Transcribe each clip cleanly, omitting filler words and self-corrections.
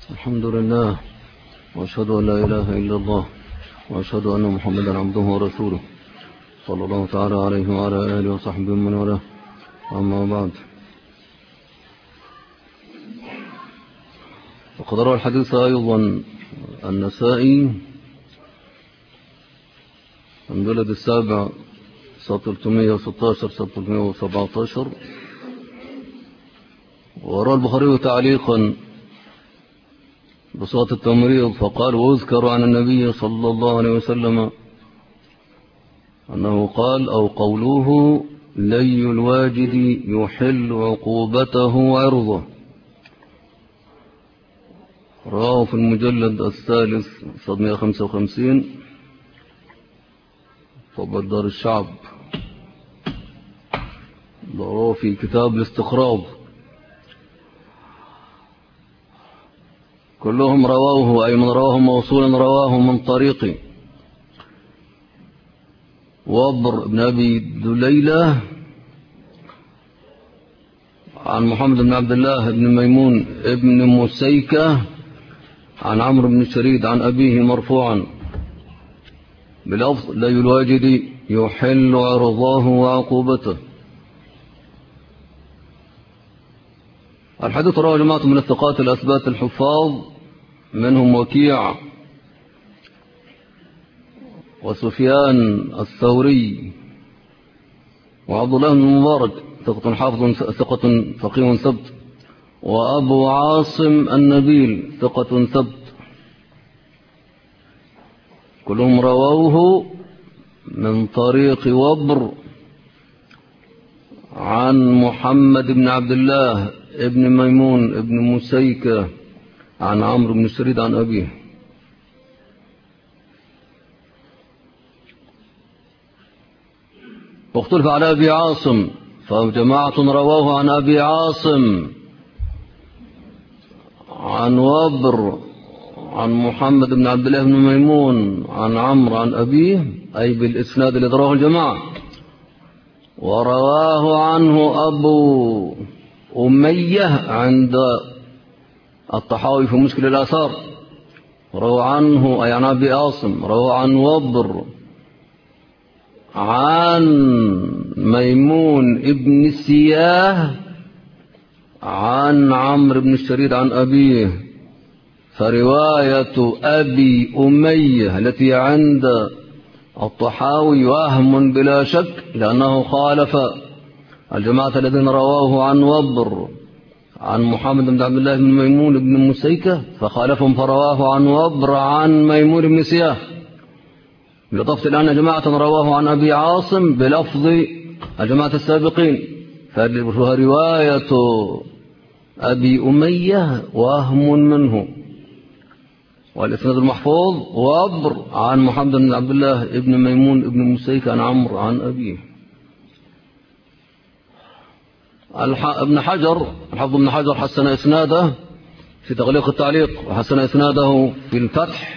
الحمد لله، وأشهد أن لا إله إلا الله، وأشهد أن محمدا عبده ورسوله صلى الله تعالى عليه وعلى آله وصحبه ومن والاه. أما بعد، وقد روى الحديث أيضا النسائي المجلد السابع صفحة 316 صفحة 317، وروى البخاري تعليقا بصوت التمريض فقال: واذكر عن النبي صلى الله عليه وسلم أنه قال أو قوله: لي الواجد يحل عقوبته وعرضه. رواه في المجلد الثالث صفحة 155 طبعة دار الشعب. رواه في كتاب الاستقراض. كلهم رواه، أي من رواه موصولا رواه من طريق وبر بن أبي دليلة عن محمد بن عبد الله بن ميمون ابن مسيكة عن عمرو بن شريد عن أبيه مرفوعا بلفظ: لا الواجد يحل عرضاه وعقوبته. الحديث رواه جماعة من الثقات الأثبات الحفاظ، منهم وكيع وسفيان الثوري وعبد الله بن المبارك ثقة حافظ ثقة فقيه ثبت، وأبو عاصم النبيل ثقة ثبت. كلهم رووه من طريق وبر عن محمد بن عبد الله ابن ميمون ابن مسيكة عن عمرو بن شريد عن أبيه. واختلف على أبي عاصم، فجماعة رواه عن أبي عاصم عن وبر عن محمد بن عبد الله بن ميمون عن عمرو عن أبيه، أي بالإسناد الذي رواه الجماعة. ورواه عنه أبو أمية عند الطحاوي في مشكل الآثار. روى عنه أي عن أبي عاصم، روى عن وبر عن ميمون ابن السياه عن عمرو بن الشريد عن أبيه. فرواية أبي أمية التي عند الطحاوي وهم بلا شك، لأنه خالف الجماعة الذين رواه عن وبر عن محمد بن عبد الله بن ميمون بن مسيكة، فخالفهم فرواه عن وبر عن ميمون بن سياه، بالإضافة إلى أن جماعة رواه عن أبي عاصم بلفظ الجماعة السابقين، فرواية أبي أمية وهم منه. والإسناد المحفوظ وبر عن محمد بن عبد الله بن ميمون بن مسيكة عن عمرو عن أبيه. ابن حجر الحافظ ابن حجر حسن إسناده في تغليق التعليق، وحسن إسناده في الفتح،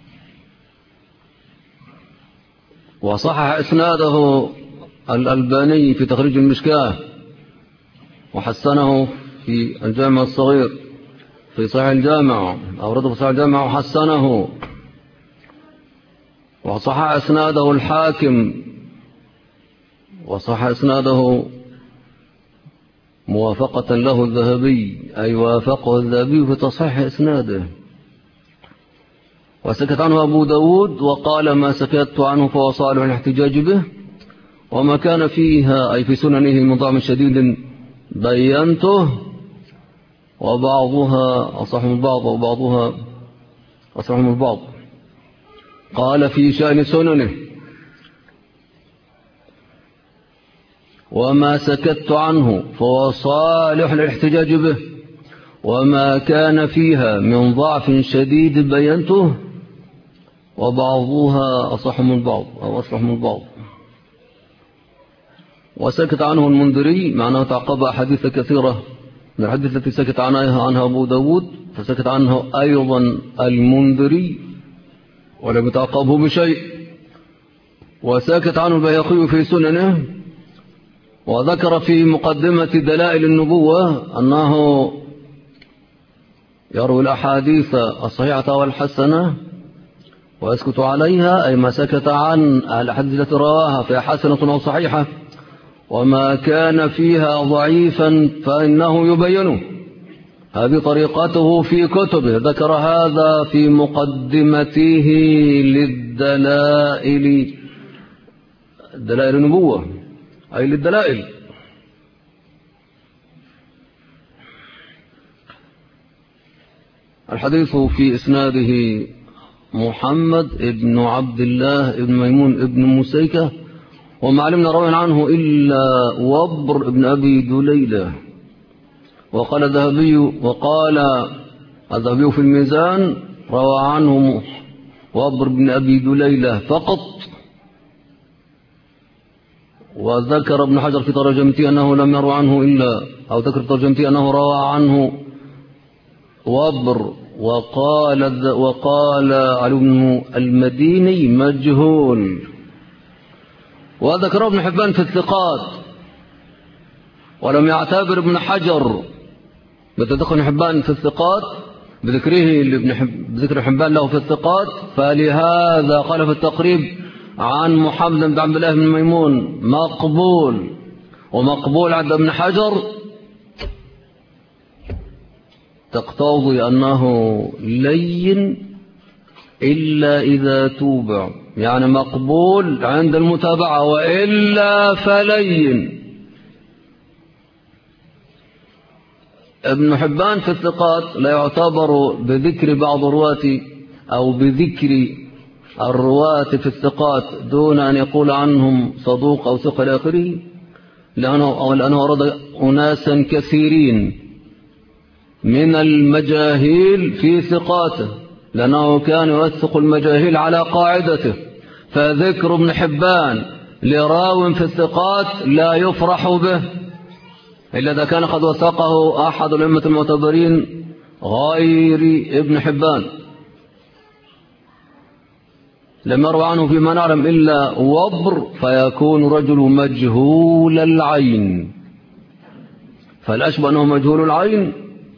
وصحح إسناده الألباني في تخريج المشكاة، وحسنه في الجامع الصغير في صحيح الجامع، أورده في صحيح الجامع وحسنه، وصحح إسناده الحاكم، وصحح إسناده موافقة له الذهبي، أي وافقه الذهبي في تصحيح إسناده. وسكت عنه أبو داود وقال: ما سكت عنه فهو صالح الاحتجاج به، وما كان فيها أي في سننه من ضعف شديد بينته، وبعضها أصح من بعض وبعضها أصح من بعض. قال في شأن سننه: وما سكت عنه فهو صالح للاحتجاج به، وما كان فيها من ضعف شديد بينته، وبعضها أصح من بعض أو أصلح من بعض. وسكت عنه المنذري، معناه تعقب أحاديث كثيرة من الحديث التي سكت عنها أبو داود، فسكت عنه أيضا المنذري ولم يتعقبه بشيء. وسكت عنه البيهقي في سننه، وذكر في مقدمة دلائل النبوة أنه يروي الأحاديث الصحيحة والحسنة ويسكت عليها، أي ما سكت عن الأحاديث التي رواها فهي حسنة أو صحيحة، وما كان فيها ضعيفا فإنه يبينه. هذه طريقته في كتبه. ذكر هذا في مقدمته للدلائل، دلائل النبوة أي للدلائل. الحديث في إسناده محمد ابن عبد الله ابن ميمون ابن مسيكة، وما علمنا روي عنه إلا وبر ابن أبي دليلة. وقال الذهبي في الميزان روى عنه وبر بن أبي دليلة فقط. وذكر ابن حجر في ترجمته أنه لم يروى عنه إلا، أو ذكر في ترجمته أنه روى عنه وبر. وقال علي بن المديني مجهول. وذكر ابن حبان في الثقات، ولم يعتبر ابن حجر بتدخل ابن حبان في الثقات بذكر حبان له في الثقات، فلهذا قال في التقريب عن محمد بن عبد الله بن ميمون مقبول. ومقبول عند ابن حجر تقتضي أنه لين إلا إذا توبع، يعني مقبول عند المتابعة وإلا فلين. ابن حبان في الثقات لا يعتبر بذكر بعض الرواة أو بذكر الرواة في الثقات دون أن يقول عنهم صدوق أو ثقة إلى آخره، لأنه أراد أناسا كثيرين من المجاهيل في ثقاته، لأنه كان يوثق المجاهيل على قاعدته. فذكر ابن حبان لراو في الثقات لا يفرح به إلا إذا كان قد وثقه أحد الأئمة المعتبرين غير ابن حبان. لم يروى عنه فيما نعلم إلا وبر، فيكون رجل مجهول العين، فالأشبه أنه مجهول العين.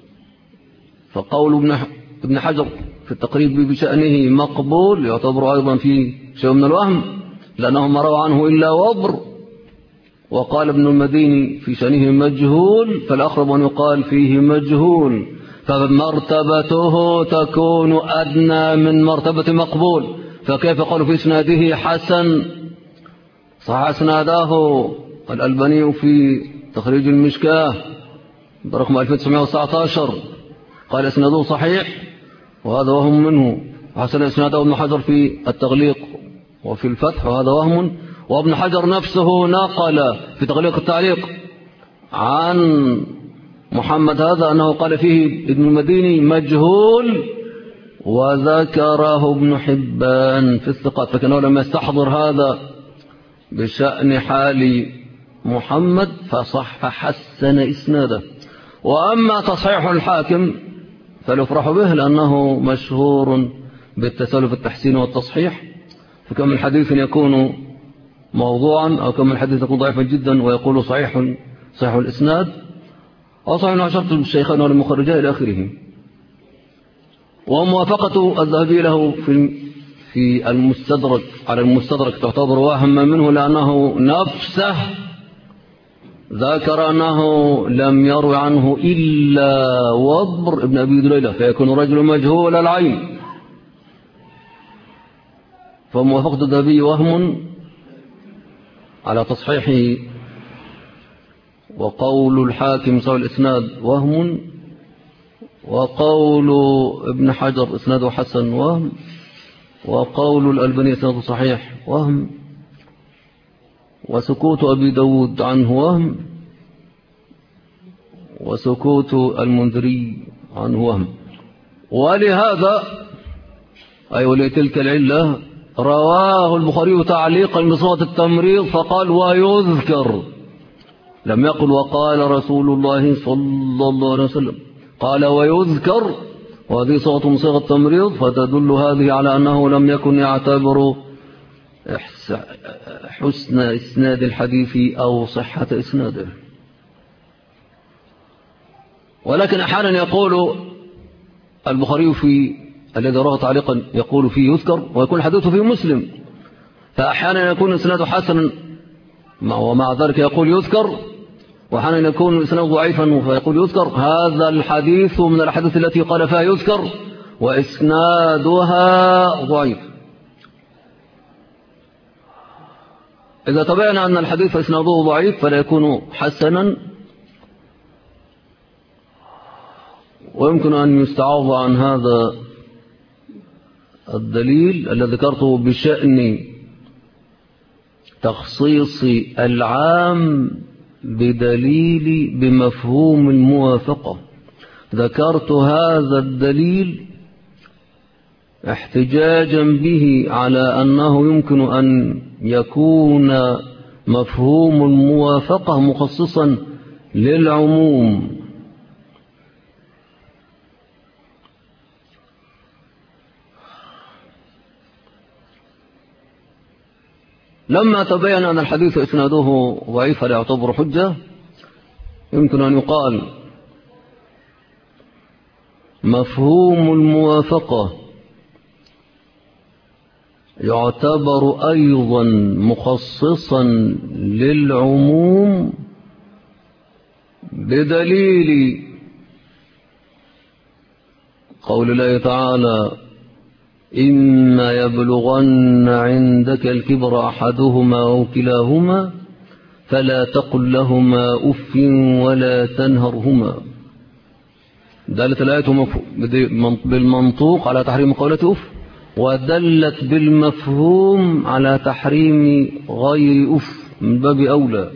فقول ابن حجر في التقريب بشأنه مقبول يعتبر أيضا في شيء من الوهم، لأنه ما روى عنه إلا وبر. وقال ابن المديني في شأنه مجهول، فالأقرب أن يقال فيه مجهول، فمرتبته تكون أدنى من مرتبة مقبول. فكيف قالوا في إسناده حسن؟ صح إسناده الألباني في تخريج المشكاة برقم 1919 قال إسناده صحيح، وهذا وهم منه. حسن إسناده ابن حجر في التغليق وفي الفتح، وهذا وهم. وابن حجر نفسه نقل في تغليق التعليق عن محمد هذا أنه قال فيه ابن المديني مجهول، وذكره ابن حبان في الثقات، فكانه لم يستحضر هذا بشأن حال محمد فصح حسن إسناده. وأما تصحيح الحاكم فليفرح به، لأنه مشهور بالتسلف التحسين والتصحيح. فكم من حديث يكون موضوعا، أو كم من حديث يكون ضعيفا جدا ويقول صحيح الإسناد، أو صحيح عشرة الشيخان والمخرجاء إلى آخره. وموافقة الذهبي له في المستدرك على المستدرك تعتبر وهم منه، لأنه نفسه ذكر أنه لم يروي عنه إلا وبر ابن أبي دليلة، فيكون رجل مجهول العين. فموافقة الذهبي وهم على تصحيحه، وقول الحاكم سوى الإسناد وهم، وقول ابن حجر إسناده حسن وهم، وقول الألباني إسناده صحيح وهم، وسكوت أبي داود عنه وهم، وسكوت المنذري عنه وهم. ولهذا أي ولتلك العلة رواه البخاري تعليقا بصيغة التمريض فقال ويذكر، لم يقل وقال رسول الله صلى الله عليه وسلم، قال ويذكر، وهذه صيغة التمريض، فتدل هذه على أنه لم يكن يعتبر حسن إسناد الحديث أو صحة إسناده. ولكن أحيانا يقول البخاري في الذي رواه تعليقا يقول فيه يذكر، ويكون الحديث فيه مسلم، فأحيانا يكون إسناده حسنا ومع ذلك يقول يذكر، وأحيانا يكون إسناده ضعيفا فيقول يذكر. هذا الحديث من الأحاديث التي قال فيها يذكر وإسنادها ضعيف. إذا تبين أن الحديث إسناده ضعيف فلا يكون حسنا، ويمكن أن يستعاض عن هذا الدليل الذي ذكرته بشأن تخصيص العام بدليل بمفهوم الموافقة. ذكرت هذا الدليل احتجاجا به على أنه يمكن أن يكون مفهوم الموافقة مخصصا للعموم. لما تبين أن الحديث إسناده ضعيف فلا يعتبر حجة، يمكن أن يقال مفهوم الموافقة يعتبر أيضا مخصصا للعموم بدليل قول الله تعالى: إما يبلغن عندك الكبر أحدهما أو كلاهما فلا تقل لهما أف ولا تنهرهما. دلت الآية بالمنطوق على تحريم قولة أف، ودلت بالمفهوم على تحريم غير أف من باب أولى.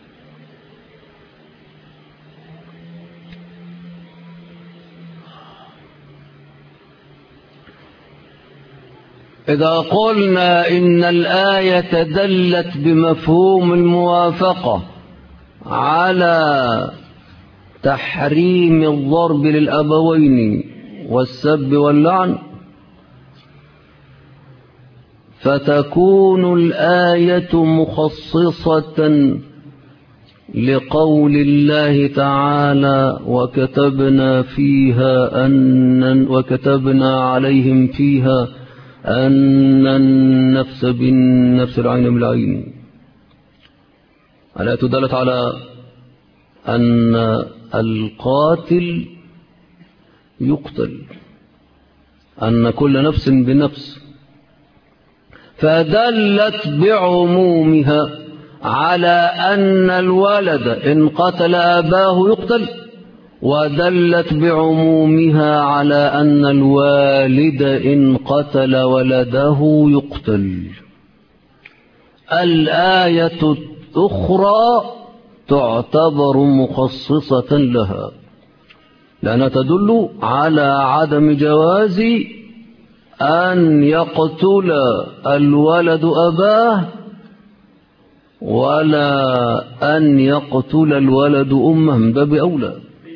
إذا قلنا إن الآية دلت بمفهوم الموافقة على تحريم الضرب للأبوين والسب واللعن، فتكون الآية مخصصة لقول الله تعالى: وكتبنا عليهم فيها أن النفس بالنفس العين بالعين. الآية دلت على أن القاتل يقتل، أن كل نفس بنفس، فدلت بعمومها على أن الولد إن قتل أباه يقتل، ودلت بعمومها على أن الوالد إن قتل ولده يقتل. الآية الأخرى تعتبر مخصصة لها، لأنها تدل على عدم جواز أن يقتل الولد أباه ولا أن يقتل الولد أمه من باب أولى،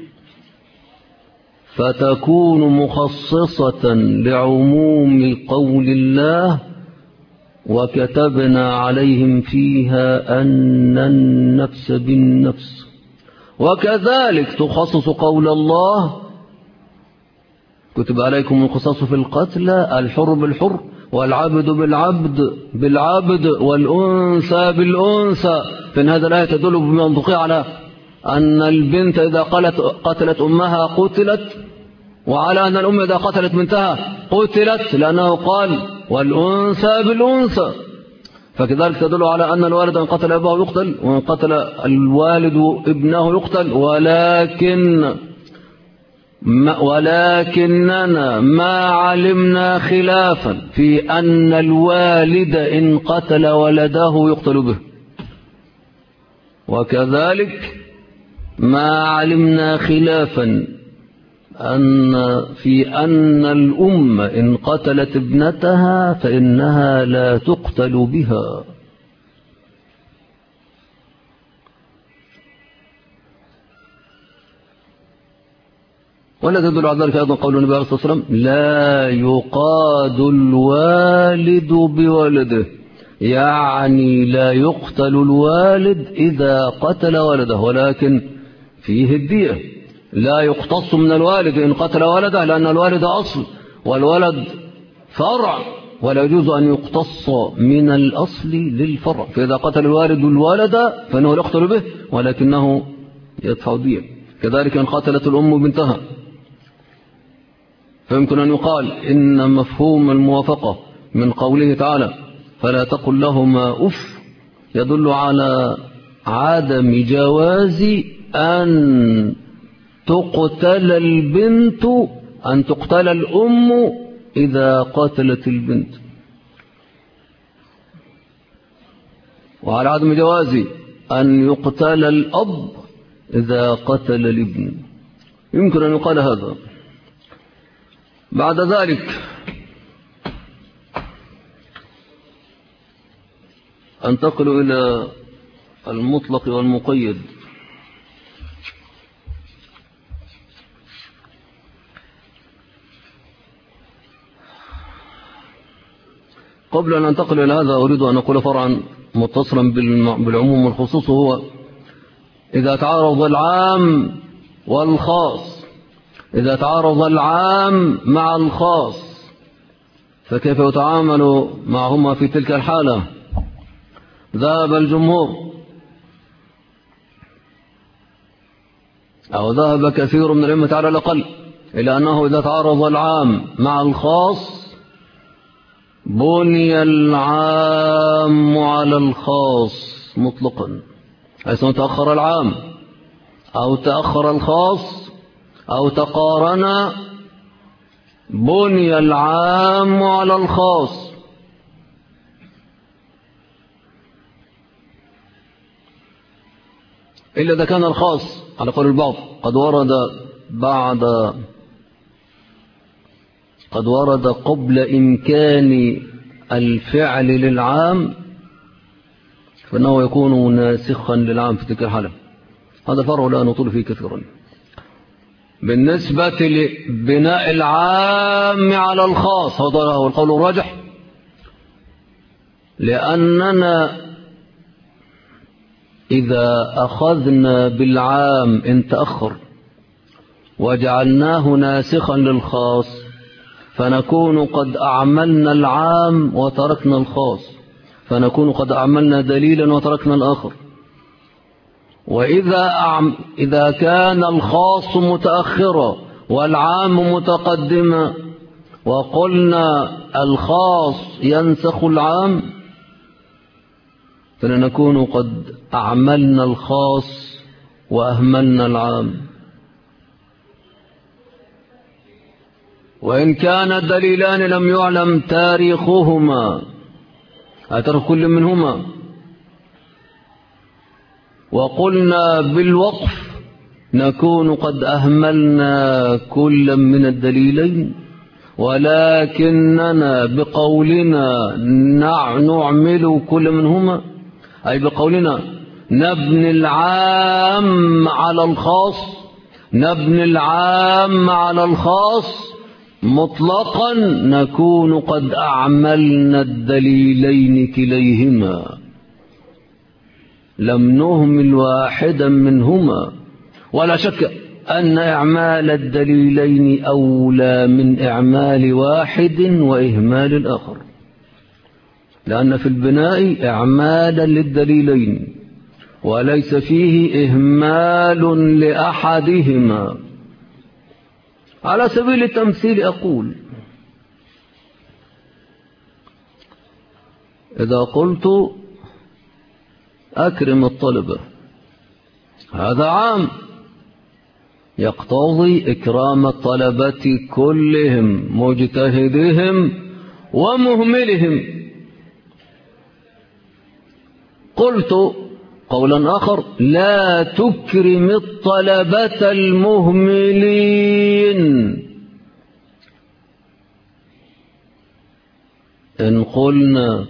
فتكون مخصصة لعموم قول الله: وكتبنا عليهم فيها أن النفس بالنفس. وكذلك تخصص قول الله: كتب عليكم القصاص في القتلى، الحر بالحر والعبد بالعبد والأنثى بالأنثى. فإن هذا الآية تدل بمنطقها على أن البنت إذا قتلت أمها قتلت، وعلى أن الأم إذا قتلت بنتها قتلت، لأنه قال: والأنثى بالأنثى. فكذلك تدل على أن الوالد إن قتل أباه يقتل، وإن قتل الوالد ابنه يقتل، ولكننا ما علمنا خلافا في أن الوالد إن قتل ولده يقتل به. وكذلك ما علمنا خلافا في أن الأم إن قتلت ابنتها فإنها لا تقتل بها. ولا تدل على ذلك أيضا قول النبي عليه الصلاة والسلام: لا يقاد الوالد بولده، يعني لا يقتل الوالد إذا قتل ولده، ولكن فيه الدية. لا يقتص من الوالد إن قتل ولده، لأن الوالد أصل والولد فرع، ولا يجوز أن يقتص من الأصل للفرع. فإذا قتل الوالد الولد فإنه يقتل به ولكنه يدفع الدية. كذلك إن قتلت الأم بنتها، فيمكن أن يقال إن مفهوم الموافقة من قوله تعالى فلا تقل لهما أف يدل على عدم جواز أن تقتل البنت، أن تقتل الأم إذا قتلت البنت، وعلى عدم جواز أن يقتل الأب إذا قتل الابن. يمكن أن يقال هذا. بعد ذلك أنتقل إلى المطلق والمقيد. قبل أن أنتقل إلى هذا أريد أن أقول فرعا متصلا بالعموم والخصوص، هو إذا تعارض العام والخاص، إذا تعارض العام مع الخاص فكيف يتعامل معهما في تلك الحالة؟ ذهب الجمهور أو ذهب كثير من الأئمة على الأقل إلى أنه إذا تعارض العام مع الخاص بني العام على الخاص مطلقا، حيث تأخر العام أو تأخر الخاص أو تقارن بني العام على الخاص. إلا إذا كان الخاص على قول البعض قد ورد قبل إمكان الفعل للعام، فإنه يكون ناسخا للعام في تلك الحالة. هذا فرع لا نطول فيه كثيرا. بالنسبة لبناء العام على الخاص هذا هو القول الراجح، لأننا إذا أخذنا بالعام إن تأخر وجعلناه ناسخا للخاص فنكون قد أعملنا العام وتركنا الخاص، فنكون قد أعملنا دليلا وتركنا الآخر. وإذا كان الخاص متأخرا والعام متقدما وقلنا الخاص ينسخ العام فلنكون قد أعملنا الخاص وأهملنا العام. وإن كان الدليلان لم يعلم تاريخهما تاريخ كل منهما وقلنا بالوقف نكون قد أهملنا كل من الدليلين، ولكننا بقولنا نعمل كل منهما، أي بقولنا نبني العام على الخاص، نبني العام على الخاص مطلقا نكون قد أعملنا الدليلين كليهما، لم نهمل واحدا منهما. ولا شك أن إعمال الدليلين أولى من إعمال واحد وإهمال الآخر، لأن في البناء إعمالا للدليلين وليس فيه إهمال لأحدهما. على سبيل التمثيل أقول إذا قلت أكرم الطلبة هذا عام يقتضي إكرام الطلبة كلهم مجتهدهم ومهملهم. قلت قولا آخر لا تكرم الطلبة المهملين. إن قلنا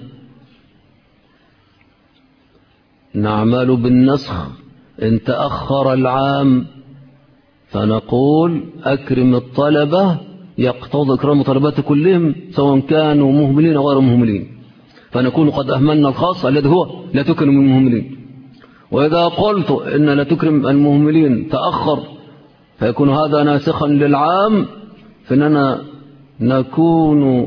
نعمل بالنسخ إن تأخر العام فنقول أكرم الطلبة يقتضي إكرام الطلبة كلهم سواء كانوا مهملين أو غير مهملين، فنكون قد أهملنا الخاص الذي هو لا تكرم المهملين. وإذا قلت إن لا تكرم المهملين تأخر فيكون هذا ناسخا للعام، فإننا نكون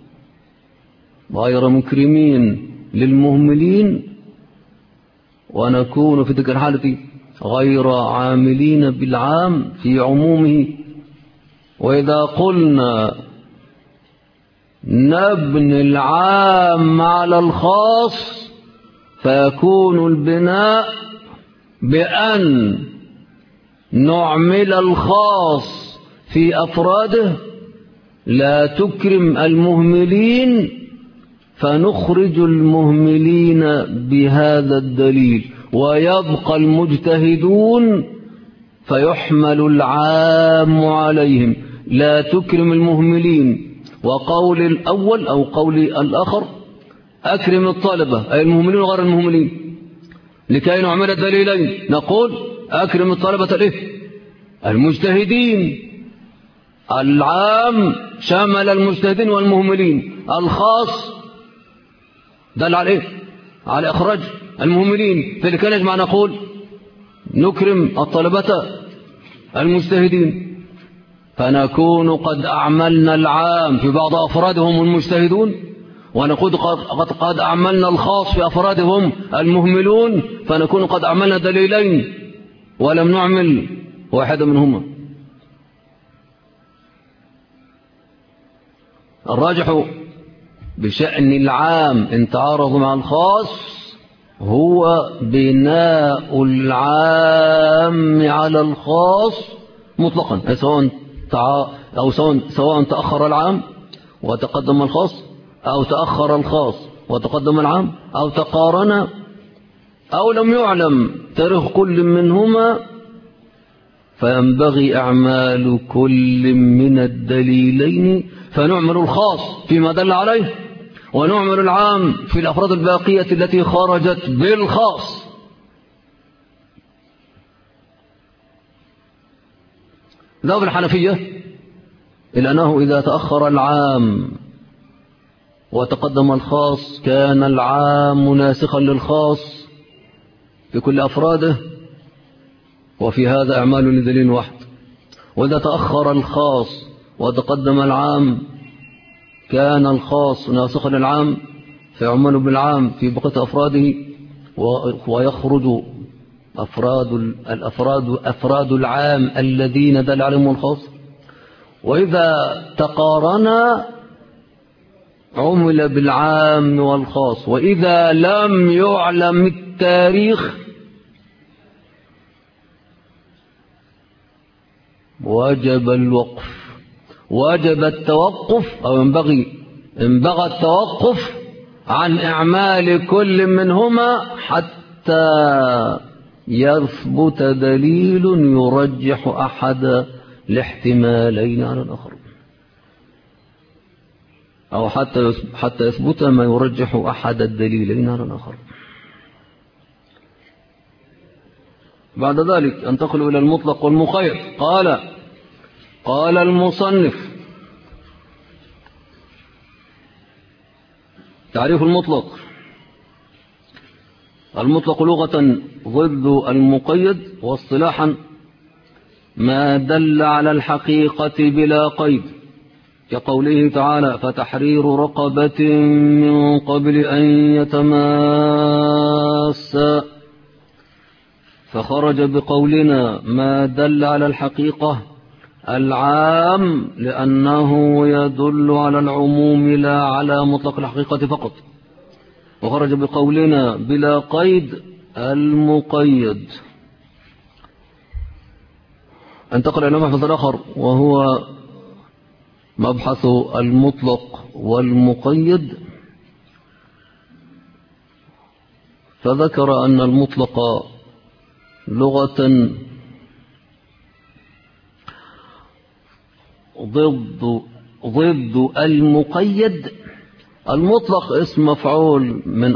غير مكرمين للمهملين، ونكون في تلك الحالة غير عاملين بالعام في عمومه. وإذا قلنا نبني العام على الخاص فيكون البناء بأن نعمل الخاص في أفراده، لا تكرم المهملين، فنخرج المهملين بهذا الدليل، ويبقى المجتهدون فيحمل العام عليهم. لا تكرم المهملين، وقول الأول أو قول الآخر أكرم الطلبة أي المهملين وغير المهملين، لكي نعمل الدليلين نقول أكرم الطلبة المجتهدين. العام شمل المجتهدين والمهملين، الخاص دل عليه على إخراج المهملين، فلذلك نجمع نقول نكرم الطلبة المجتهدين، فنكون قد أعملنا العام في بعض أفرادهم المجتهدون، ونقول قد أعملنا الخاص في أفرادهم المهملون، فنكون قد أعملنا دليلين ولم نعمل واحدا منهما. الراجح بشأن العام إن تعارض مع الخاص هو بناء العام على الخاص مطلقا، سواء تأخر العام وتقدم الخاص، أو تأخر الخاص وتقدم العام، أو تقارن، أو لم يعلم تاريخ كل منهما، فينبغي أعمال كل من الدليلين، فنعمل الخاص فيما دل عليه، ونعمل العام في الأفراد الباقية التي خرجت بالخاص. ذهب الحنفية إلى أنه إذا تأخر العام وتقدم الخاص كان العام ناسخا للخاص في كل أفراده، وفي هذا أعمال لدليل واحد. وإذا تأخر الخاص وتقدم العام كان الخاص ناسخا للعام فيعمل بالعام في بقية أفراده، ويخرج أفراد العام الذين دل عليهم الخاص. وإذا تقارنا عمل بالعام والخاص، وإذا لم يعلم التاريخ وجب الوقف، وجب التوقف، أو ينبغي التوقف عن إعمال كل منهما حتى يثبت دليل يرجح أحد الاحتمالين على الآخر، أو حتى يثبت ما يرجح أحد الدليلين على الآخر. بعد ذلك انتقل إلى المطلق والمقيد. قال المصنف: تعريف المطلق: المطلق لغة ضد المقيد، واصطلاحا ما دل على الحقيقة بلا قيد، كقوله تعالى: فتحرير رقبة من قبل أن يتماسا، فخرج بقولنا ما دل على الحقيقة العام لأنه يدل على العموم لا على مطلق الحقيقة فقط، وخرج بقولنا بلا قيد المقيد. انتقل إلى مبحث آخر وهو مبحث المطلق والمقيد، فذكر أن المطلق لغة ضد المقيد. المطلق اسم مفعول من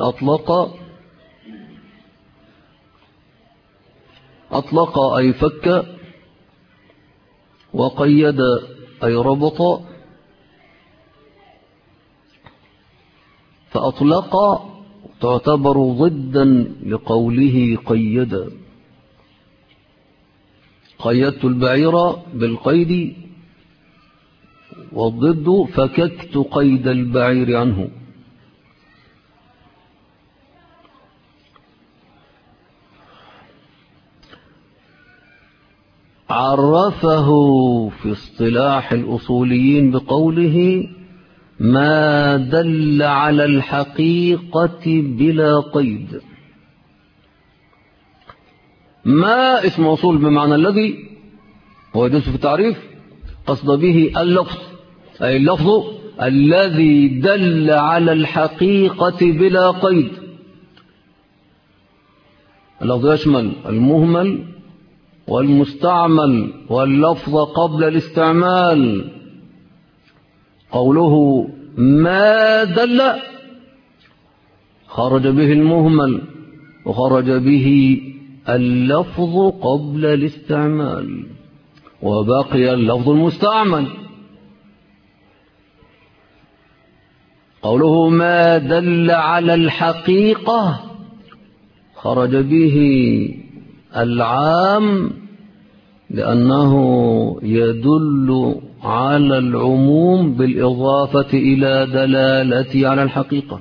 أطلق أي فك، وقيد أي ربط، فأطلق تعتبر ضدا لقوله قيد. قيدت البعير بالقيد، والضد فككت قيد البعير عنه. عرفه في اصطلاح الأصوليين بقوله ما دل على الحقيقة بلا قيد. ما اسم موصول بمعنى الذي، هو يدرس في التعريف، قصد به اللفظ، أي اللفظ الذي دل على الحقيقة بلا قيد. اللفظ يشمل المهمل والمستعمل واللفظ قبل الاستعمال. قوله ما دل خرج به المهمل وخرج به اللفظ قبل الاستعمال، وبقي اللفظ المستعمل. قوله ما دل على الحقيقة خرج به العام لأنه يدل على العموم بالإضافة إلى دلالته على الحقيقة.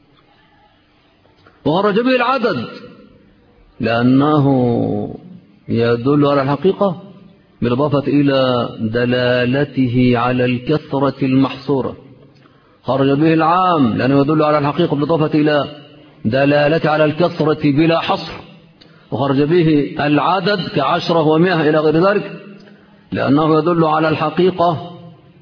وخرج به العدد لأنه يدل على الحقيقة بالإضافة إلى دلالته على الكثرة المحصورة. خرج به العام لأنه يدل على الحقيقة بالإضافة إلى دلالته على الكثرة بلا حصر. وخرج به العدد كعشرة ومئة إلى غير ذلك لأنه يدل على الحقيقة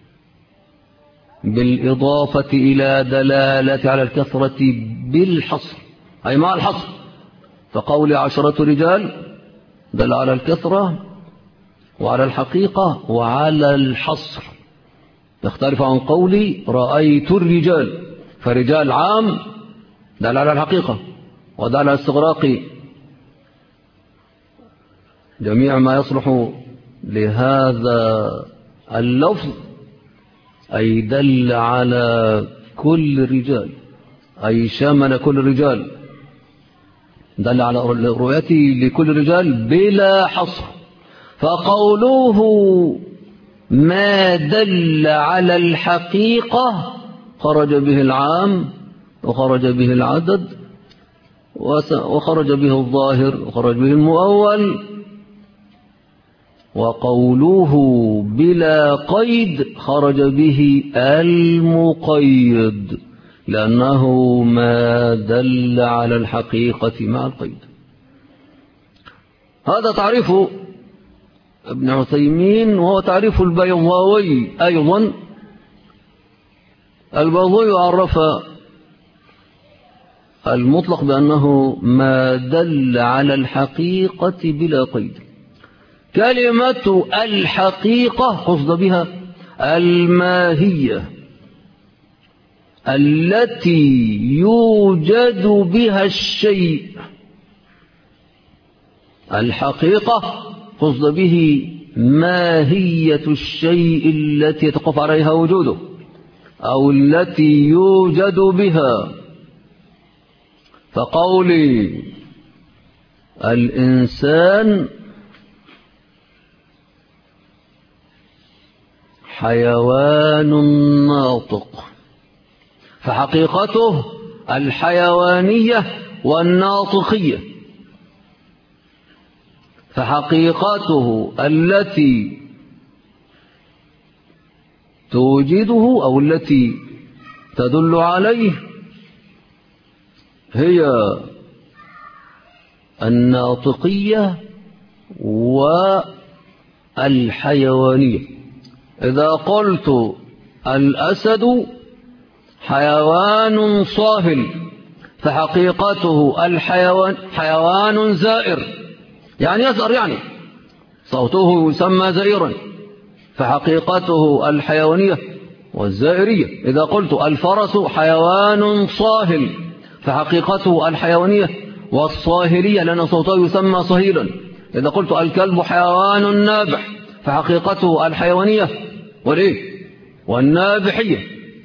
بالإضافة إلى دلالة على الكثرة بالحصر، أي مع الحصر. فقول 10 رجال دل على الكثرة وعلى الحقيقة وعلى الحصر، يختلف عن قولي رأيت الرجال، فرجال عام دل على الحقيقة ودل على استغراق جميع ما يصلح لهذا اللفظ، أي دل على كل الرجال، أي شمل كل الرجال، دل على رؤيته لكل الرجال بلا حصر. فقوله ما دل على الحقيقة خرج به العام وخرج به العدد وخرج به الظاهر وخرج به المؤول. وقوله بلا قيد خرج به المقيد لأنه ما دل على الحقيقة مع القيد. هذا تعريف ابن عثيمين، وهو تعريف البيضاوي أيضا. البيضاوي عرف المطلق بأنه ما دل على الحقيقة بلا قيد. كلمة الحقيقة قصد بها الماهية التي يوجد بها الشيء. الحقيقة قصد به ماهية الشيء التي يتوقف عليها وجوده أو التي يوجد بها. فقولي الإنسان حيوان ناطق، فحقيقته الحيوانية والناطقية، فحقيقته التي توجده أو التي تدل عليه هي الناطقية والحيوانية. إذا قلت الأسد حيوان صاهل فحقيقته الحيوان حيوان زائر، يعني يزأر، يعني صوته يسمى زئيرا، فحقيقته الحيوانية والزائرية. إذا قلت الفرس حيوان صاهل فحقيقته الحيوانية والصاهلية لأن صوته يسمى صهيلا. إذا قلت الكلب حيوان نابح فحقيقته الحيوانية والنابحية.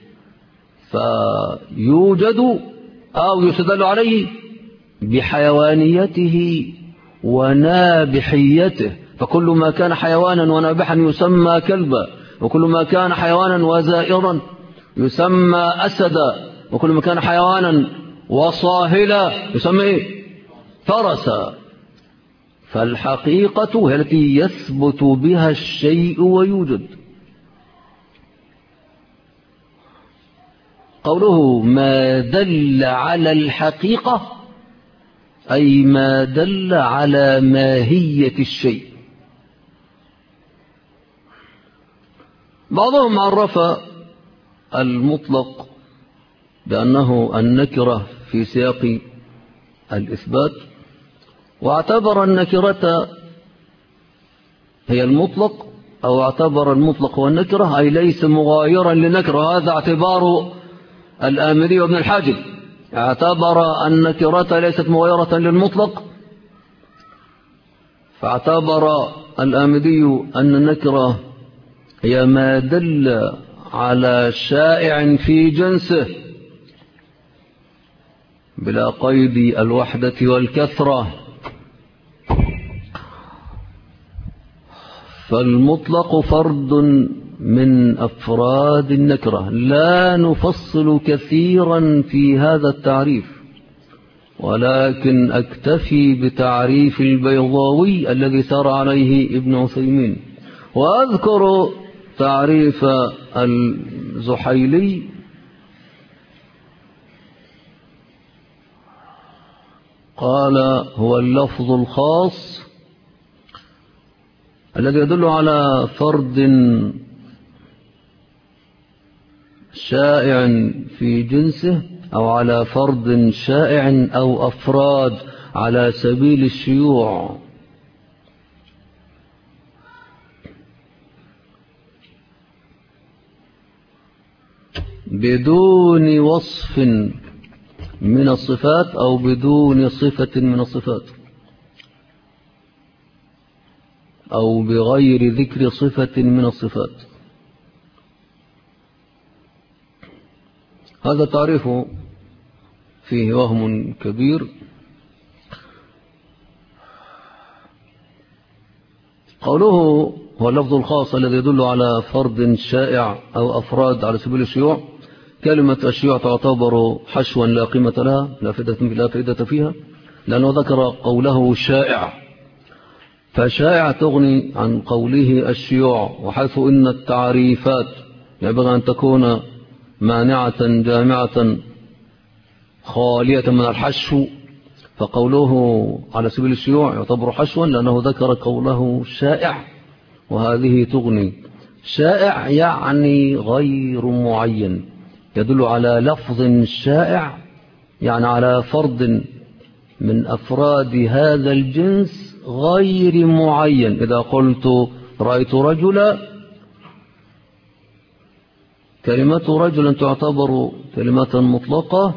فيوجد أو يستدل عليه بحيوانيته ونابحيته، فكل ما كان حيوانا ونابحا يسمى كلبا، وكل ما كان حيوانا وزائرا يسمى أسدا، وكل ما كان حيوانا وصاهلا يسمى إيه؟ فرسا. فالحقيقة هي التي يثبت بها الشيء ويوجد. قوله ما دل على الحقيقة أي ما دل على ماهية الشيء. بعضهم عرف المطلق بأنه النكرة في سياق الإثبات، واعتبر النكرة هي المطلق، أو اعتبر المطلق هو النكرة أي ليس مغايرا لنكرة. هذا اعتبار الآمري وابن الحاجب، اعتبر النكرة ليست مغايرة للمطلق، فاعتبر الآمدي أن النكرة هي ما دل على شائع في جنسه بلا قيد الوحدة والكثرة. فالمطلق فرد من أفراد النكرة. لا نفصل كثيرا في هذا التعريف، ولكن أكتفي بتعريف البيضاوي الذي سار عليه ابن عثيمين، وأذكر تعريف الزحيلي. قال هو اللفظ الخاص الذي يدل على فرد شائع في جنسه، أو على فرد شائع أو أفراد على سبيل الشيوع. بدون وصف من الصفات أو بدون صفة من الصفات، أو بغير ذكر صفة من الصفات. هذا تعريف فيه وهم كبير. قوله هو اللفظ الخاص الذي يدل على فرد شائع أو أفراد على سبيل الشيوع. كلمة الشيوع تعتبر حشوا لا قيمة لها، لا فائدة فيها، لأنه ذكر قوله شائع، فشائع تغني عن قوله الشيوع. وحيث إن التعريفات ينبغي أن تكون مانعة جامعة خالية من الحشو، فقوله على سبيل الشيوع يعتبر حشوا لأنه ذكر قوله شائع، وهذه تغني. شائع يعني غير معين، يدل على لفظ شائع، يعني على فرد من أفراد هذا الجنس غير معين. إذا قلت رأيت رجلا، كلمة رجل تعتبر كلمة مطلقة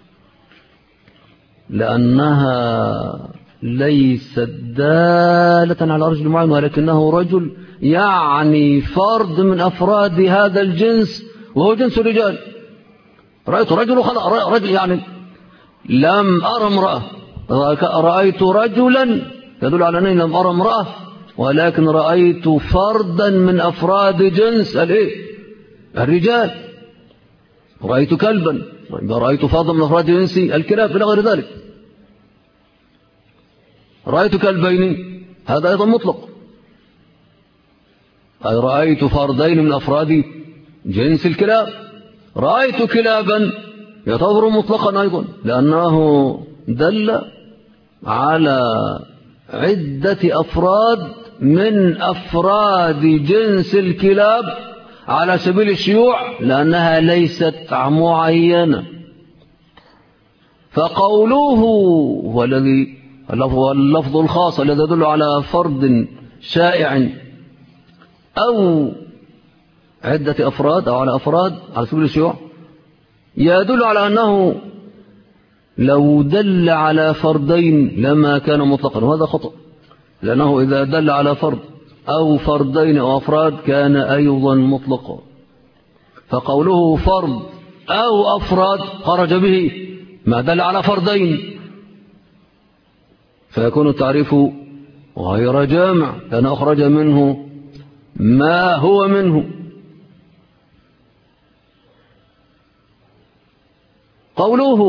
لأنها ليست دالة على رجل معين، ولكنه رجل يعني فرد من أفراد هذا الجنس، وهو جنس الرجال. رأيت رجل رجل يعني لم أرى امرأة. رأيت رجلا يدل على أنني لم أرى امرأة، ولكن رأيت فردا من أفراد جنس الرجال. رأيت كلبا، رأيت فردا من أفراد جنس الكلاب إلى غير ذلك. رأيت كلبين، هذا أيضا مطلق، أي رأيت فردين من أفراد جنس الكلاب. رأيت كلابا يعتبر مطلقا أيضا، لأنه دل على عدة أفراد من أفراد جنس الكلاب على سبيل الشيوع، لأنها ليست معينة. فقوله هو اللفظ الخاص الذي يدل على فرد شائع أو عدة أفراد أو على أفراد على سبيل الشيوع، يدل على أنه لو دل على فردين لما كان مطلقا، وهذا خطأ، لأنه إذا دل على فرد أو فردين أو أفراد كان أيضا مطلقا. فقوله فرد أو أفراد خرج به ما دل على فردين، فيكون التعريف غير جامع لأن أخرج منه ما هو منه. قوله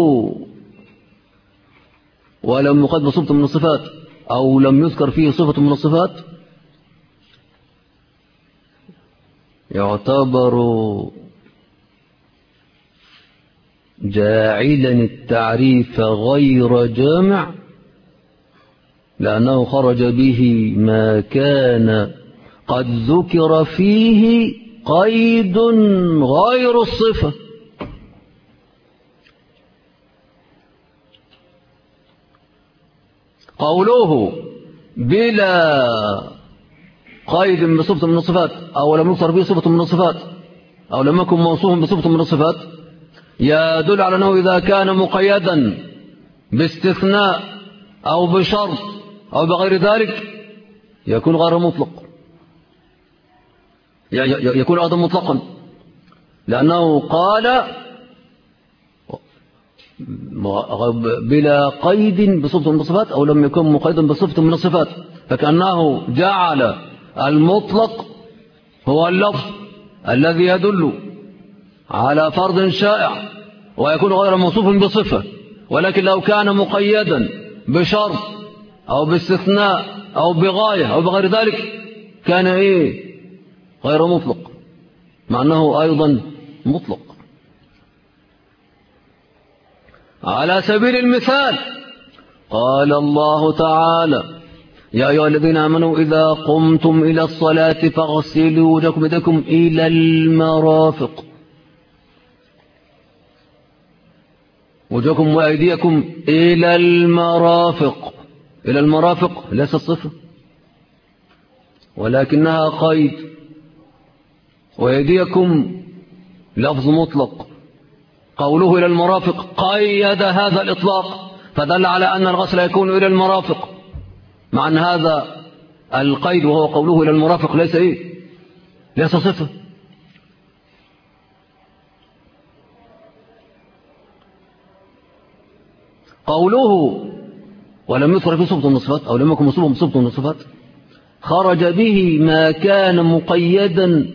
ولم يقد بصفة من الصفات أو لم يذكر فيه صفة من الصفات يعتبر جاعلا التعريف غير جامع لأنه خرج به ما كان قد ذكر فيه قيد غير الصفة. قوله بلا قيد بصفة من الصفات أو لم يذكر به صفة من الصفات أو لم يكن موصوفا بصفة من الصفات يدل على أنه إذا كان مقيدا باستثناء أو بشرط أو بغير ذلك يكون غير مطلق، يكون أيضا مطلقا، لأنه قال بلا قيد بصفة من الصفات أو لم يكن مقيدا بصفة من الصفات، فكأنه جعل المطلق هو اللفظ الذي يدل على فرض شائع ويكون غير موصوف بصفة، ولكن لو كان مقيدا بشرط أو باستثناء أو بغاية أو بغير ذلك كان غير مطلق، مع أنه أيضا مطلق. على سبيل المثال قال الله تعالى يا أيها الذين آمنوا إذا قمتم إلى الصلاة فاغسلوا وجوهكم وأيديكم إلى المرافق، وجوهكم وأيديكم إلى المرافق. إلى المرافق ليست صفة ولكنها قيد، وأيديكم لفظ مطلق. قوله إلى المرافق قيد هذا الإطلاق فدل على أن الغسل يكون إلى المرافق، مع أن هذا القيد وهو قوله إلى المرافق ليس صفة. قوله ولم يذكر في صفة من الصفات أو لم يكن مصوبا بصفة من الصفات خرج به ما كان مقيدا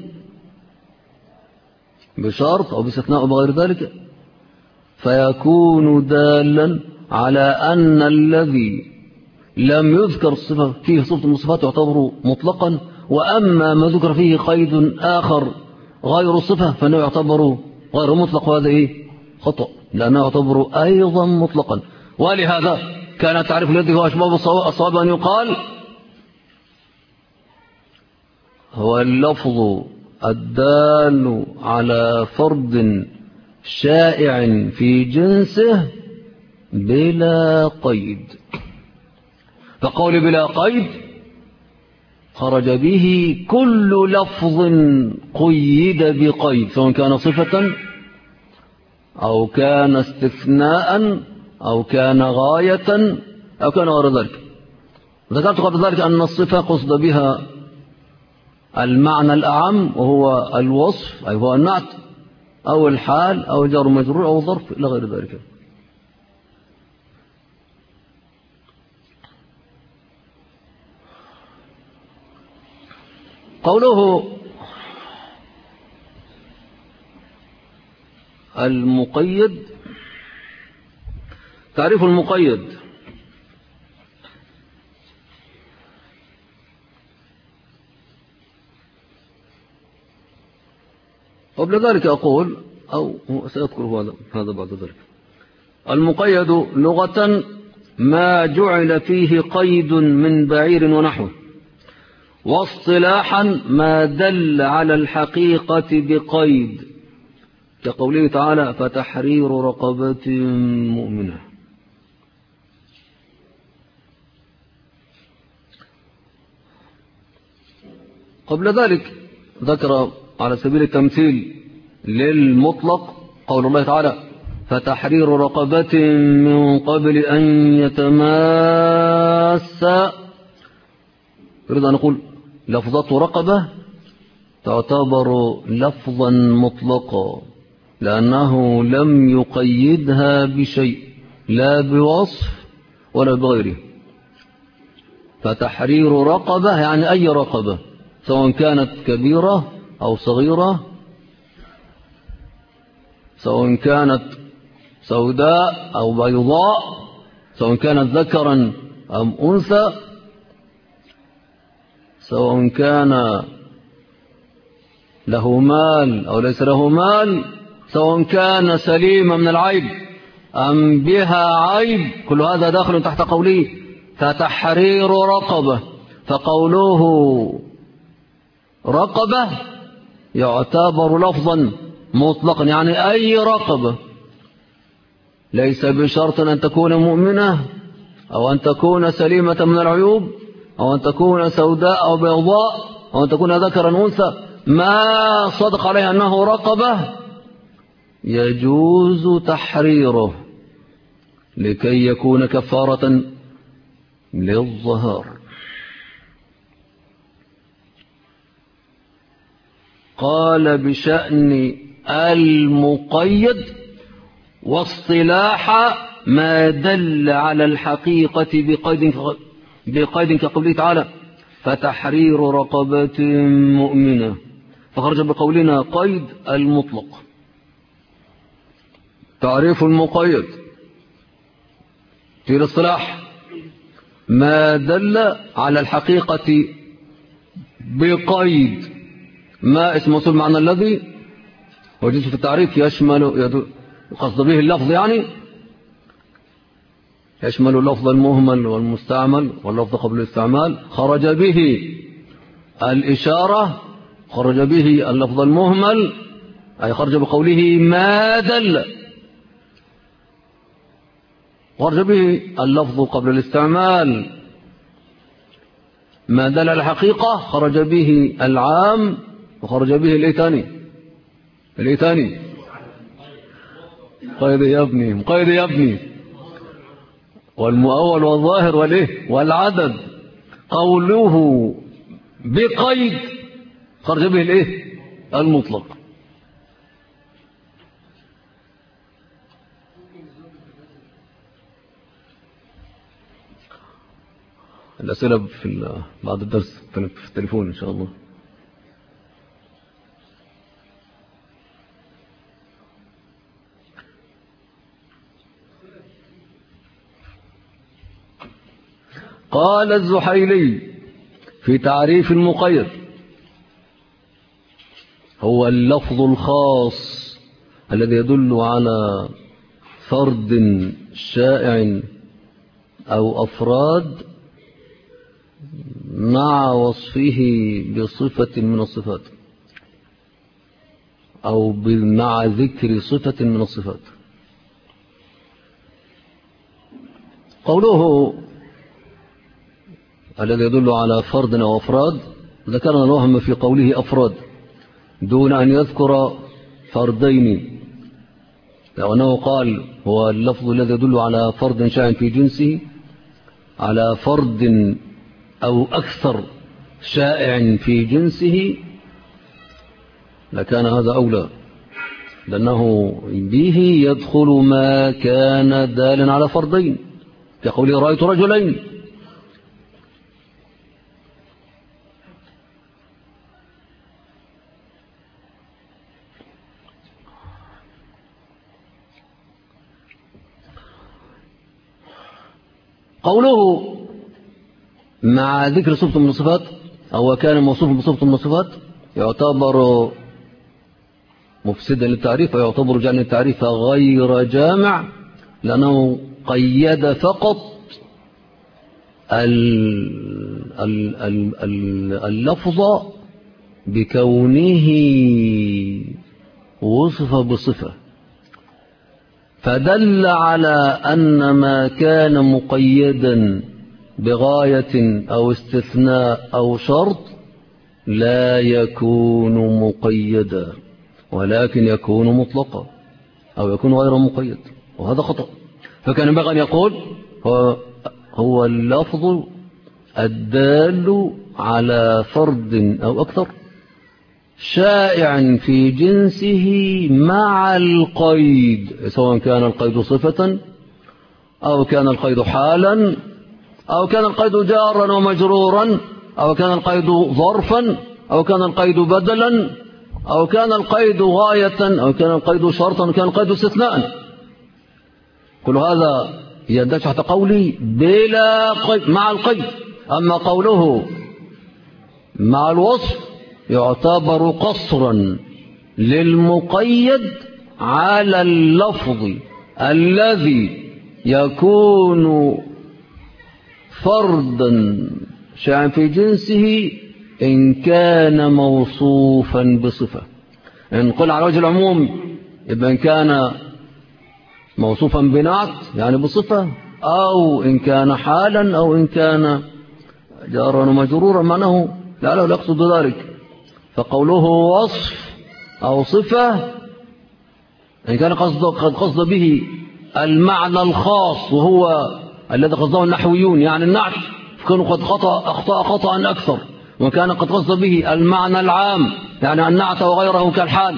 بشرط أو باستثناء أو بغير ذلك، فيكون دالا على أن الذي لم يذكر فيه صفة من الصفات يعتبر مطلقا، وأما ما ذكر فيه قيد آخر غير الصفة فإنه يعتبر غير مطلق، وهذا خطأ لأنه يعتبر أيضا مطلقا. ولهذا كان التعريف الذي هو أشباب الصواب أن يقال هو اللفظ الدال على فرد شائع في جنسه بلا قيد. فقول بلا قيد خرج به كل لفظ قيد بقيد، سواء كان صفة أو كان استثناء أو كان غاية أو كان غير ذلك. ذكرت قبل ذلك أن الصفة قصد بها المعنى الأعم وهو الوصف، أي هو النعت أو الحال أو جار مجرور أو ظرف إلى غير ذلك. قوله المقيد، تعريف المقيد قبل ذلك أقول أو سأذكر هذا بعد ذلك. المقيد لغة ما جعل فيه قيد من بعير ونحوه، واصطلاحا ما دل على الحقيقة بقيد، كقوله تعالى فتحرير رقبة مؤمنة. قبل ذلك ذكر على سبيل التمثيل للمطلق قول الله تعالى فتحرير رقبة من قبل أن يتماسا. يريد أن نقول لفظة رقبة تعتبر لفظا مطلقا لأنه لم يقيدها بشيء لا بوصف ولا بغيره، فتحرير رقبة يعني أي رقبة، سواء كانت كبيرة أو صغيرة، سواء كانت سوداء أو بيضاء، سواء كانت ذكرا أم أنثى، سواء كان له مال أو ليس له مال، سواء كان سليما من العيب أم بها عيب، كل هذا داخل تحت قوله فتحرير رقبة. فقوله رقبة يعتبر لفظا مطلقا، يعني أي رقبة، ليس بشرط أن تكون مؤمنة أو أن تكون سليمة من العيوب أو أن تكون سوداء أو بيضاء أو أن تكون ذكرا أنثى، ما صدق عليه أنه رقبة يجوز تحريره لكي يكون كفارة للظهار. قال بشأن المقيد واصطلاح ما دل على الحقيقة بقيد كقوله تعالى فتحرير رقبة مؤمنة، فخرج بقولنا قيد المطلق. تعريف المقيد في الاصطلاح ما دل على الحقيقة بقيد ما اسم موصول معنى الذي وجدت في التعريف يشمل قصد به اللفظ، يعني يشمل اللفظ المهمل والمستعمل واللفظ قبل الاستعمال. خرج به الإشارة، خرج به اللفظ المهمل أي خرج بقوله ما دل، خرج به اللفظ قبل الاستعمال ما دل على الحقيقة، خرج به العام، وخرج به الايه تاني قيد يا ابني، مقيد يا ابني، والمؤول والظاهر والايه والعدد. قوله بقيد خرج به الايه المطلق. الأسئلة بعد الدرس في التليفون إن شاء الله. قال الزحيلي في تعريف المقيد هو اللفظ الخاص الذي يدل على فرد شائع أو أفراد مع وصفه بصفة من الصفات أو مع ذكر صفة من الصفات. قوله الذي يدل على فرد أو أفراد، ذكرنا الوهم في قوله أفراد دون أن يذكر فردين، لأنه قال هو اللفظ الذي يدل على فرد شائع في جنسه، على فرد أو أكثر شائع في جنسه، لكان هذا أولى، لأنه به يدخل ما كان دالا على فردين كقوله رأيت رجلين. قوله مع ذكر صفة من الصفات أو كان موصوفا بصفة من الصفات يعتبر مفسدا للتعريف، ويعتبر جعل التعريف غير جامع، لأنه قيد فقط اللفظ بكونه وصف بصفة، فدل على أن ما كان مقيدا بغاية أو استثناء أو شرط لا يكون مقيدا، ولكن يكون مطلقا أو يكون غير مقيد، وهذا خطأ. فكان ينبغي أن يقول هو اللفظ الدال على فرد أو أكثر شائع في جنسه مع القيد، سواء كان القيد صفة أو كان القيد حالا أو كان القيد جارا ومجرورا، أو كان القيد ظرفا، أو كان القيد بدلا، أو كان القيد غاية، أو كان القيد شرطا، أو كان القيد استثناء. كل هذا يندرج تحت قولي بلا قيد مع القيد. أما قوله مع الوصف يعتبر قصرا للمقيد على اللفظ الذي يكون فردا شيئا في جنسه إن كان موصوفا بصفة. إن قل على وجه العموم يبقى إن كان موصوفا بنعت يعني بصفة، أو إن كان حالا، أو إن كان جارا ومجرورا، معناه لا يقصد ذلك. فقوله وصف أو صفة إن كان قد قصد به المعنى الخاص وهو الذي قصده النحويون يعني النعت، فكانوا قد أخطأ خطأ أكثر. وكان قد قصد به المعنى العام يعني النعت وغيره كالحال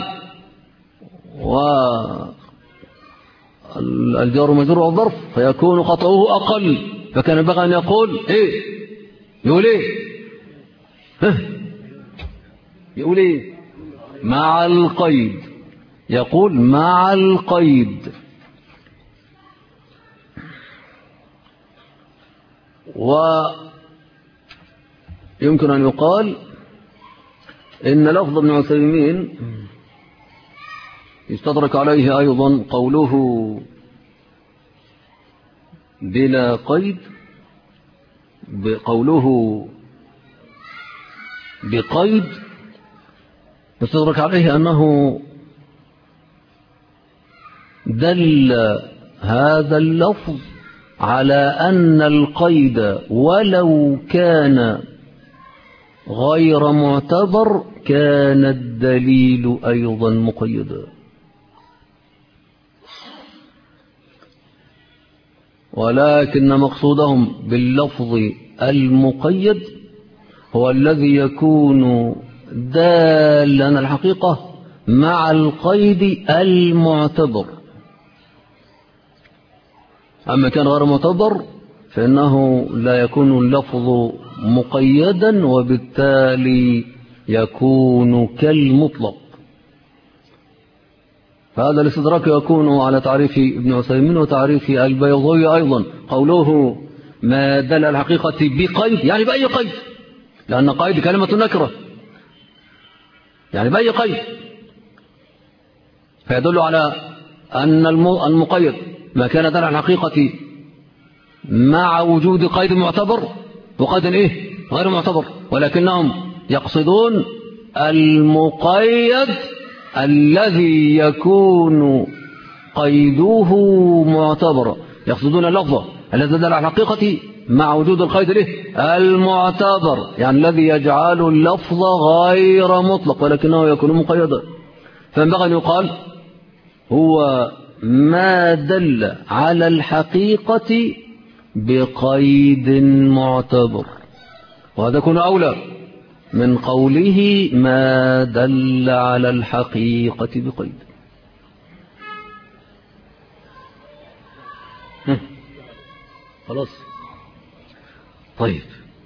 والجار والمجرور والظرف، فيكون خطأه أقل. فكان ينبغي أن يقول يقول يقول مع القيد، يقول مع القيد. ويمكن أن يقال إن لفظ ابن عثيمين يستدرك عليه أيضا قوله بلا قيد، بقوله بقيد يستدرك عليه أنه دل هذا اللفظ على أن القيد ولو كان غير معتبر كان الدليل أيضا مقيدا. ولكن مقصودهم باللفظ المقيد هو الذي يكون دالا على الحقيقة مع القيد المعتبر. أما كان غير معتبر فإنه لا يكون اللفظ مقيدا وبالتالي يكون كالمطلق. فهذا الاستدراك يكون على تعريف ابن عثيمين وتعريف البيضاوي أيضا. قوله ما دل الحقيقة بقيد يعني بأي قيد، لأن قيد كلمة نكرة يعني بأي قيد، فيدل على أن المقيد ما كان دل على الحقيقة مع وجود قيد معتبر وقيد غير معتبر، ولكنهم يقصدون المقيد الذي يكون قيده معتبرا، يقصدون اللفظ الذي دل على الحقيقة مع وجود القيد المعتبر، يعني الذي يجعل اللفظ غير مطلق ولكنه يكون مقيدا. فينبغي أن يقال هو ما دل على الحقيقة بقيد معتبر، وهذا يكون أولى من قوله ما دل على الحقيقة بقيد. خلاص طيب.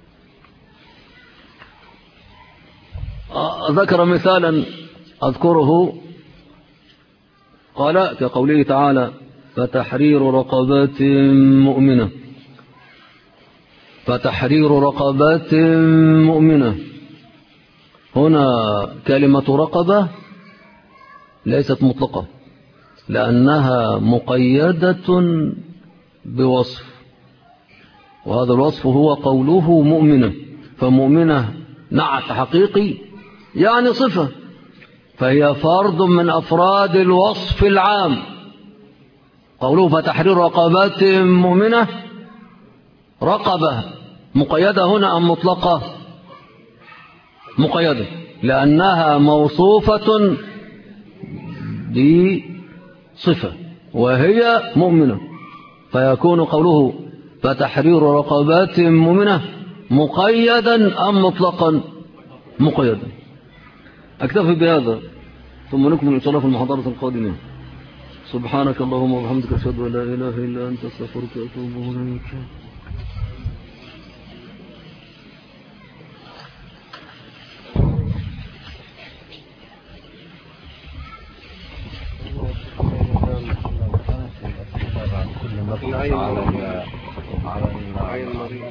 ذكر مثالا أذكره، قال كقوله تعالى فتحرير رقبات مؤمنة. فتحرير رقبات مؤمنة، هنا كلمة رقبة ليست مطلقة لأنها مقيدة بوصف، وهذا الوصف هو قوله مؤمنة. فمؤمنة نعت حقيقي يعني صفة، فهي فرد من أفراد الوصف العام. قوله فتحرير رقبات مؤمنة، رقبة مقيدة هنا أم مطلقة؟ مقيدة لأنها موصوفة بصفة وهي مؤمنة، فيكون قوله فتحرير رقبات مؤمنة مقيدا أم مطلقا؟ مقيدا. أكتفي بهذا ثم نكمل إن شاء الله في المحاضرة القادمة. سبحانك اللهم وبحمدك أشهد أن لا إله إلا أنت أستغفرك وأتوب إليك. على المريض.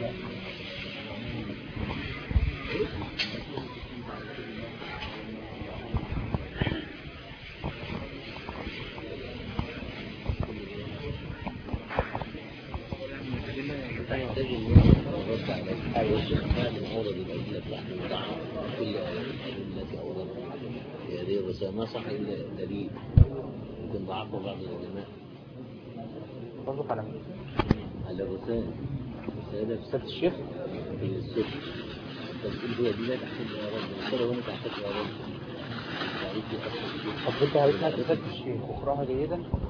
ما صح إلا دليل يمكن ضعفه بعض العلماء. قصدك على مين؟ على الرسالة في الشيخ في السر تقول هي دي لا تحتاج إلى رد الرسالة ولا تحتاج إلى رد. طب انت عرفت رسالة الشيخ اقراها جيدا.